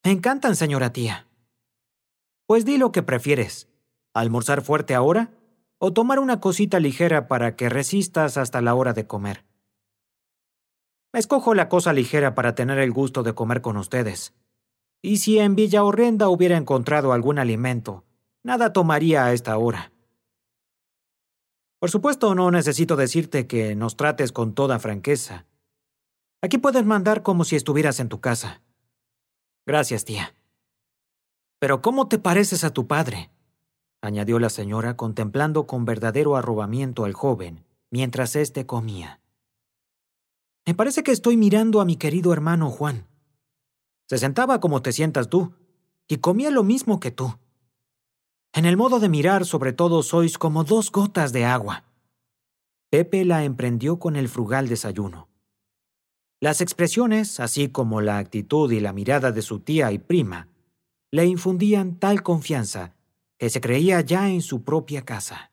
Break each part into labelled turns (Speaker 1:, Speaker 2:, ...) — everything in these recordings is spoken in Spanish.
Speaker 1: Me encantan, señora tía. Pues di lo que prefieres. ¿Almorzar fuerte ahora? ¿O tomar una cosita ligera para que resistas hasta la hora de comer? Escojo la cosa ligera para tener el gusto de comer con ustedes. Y si en Villa Horrenda hubiera encontrado algún alimento, nada tomaría a esta hora. Por supuesto, no necesito decirte que nos trates con toda franqueza. Aquí puedes mandar como si estuvieras en tu casa. Gracias, tía. Pero ¿cómo te pareces a tu padre?, añadió la señora contemplando con verdadero arrobamiento al joven mientras éste comía. Me parece que estoy mirando a mi querido hermano Juan. Se sentaba como te sientas tú, y comía lo mismo que tú. En el modo de mirar, sobre todo, sois como 2 gotas de agua. Pepe la emprendió con el frugal desayuno. Las expresiones, así como la actitud y la mirada de su tía y prima, le infundían tal confianza que se creía ya en su propia casa.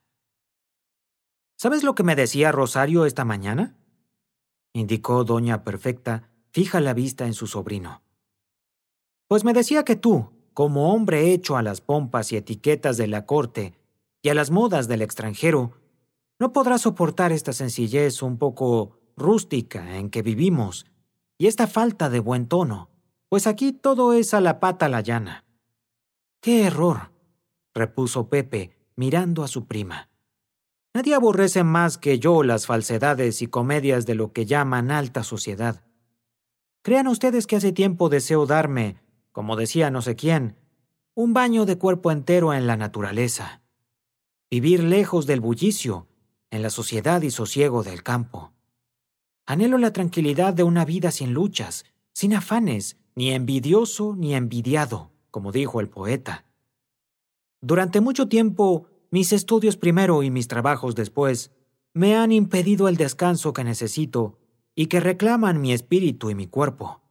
Speaker 1: ¿Sabes lo que me decía Rosario esta mañana?, indicó doña Perfecta, fija la vista en su sobrino. Pues me decía que tú, como hombre hecho a las pompas y etiquetas de la corte y a las modas del extranjero, no podrás soportar esta sencillez un poco rústica en que vivimos y esta falta de buen tono, pues aquí todo es a la pata la llana. ¡Qué error!, repuso Pepe, mirando a su prima. Nadie aborrece más que yo las falsedades y comedias de lo que llaman alta sociedad. Crean ustedes que hace tiempo deseo darme, como decía no sé quién, un baño de cuerpo entero en la naturaleza. Vivir lejos del bullicio, en la sociedad y sosiego del campo. Anhelo la tranquilidad de una vida sin luchas, sin afanes, ni envidioso ni envidiado, como dijo el poeta. Durante mucho tiempo, mis estudios primero y mis trabajos después, me han impedido el descanso que necesito y que reclaman mi espíritu y mi cuerpo.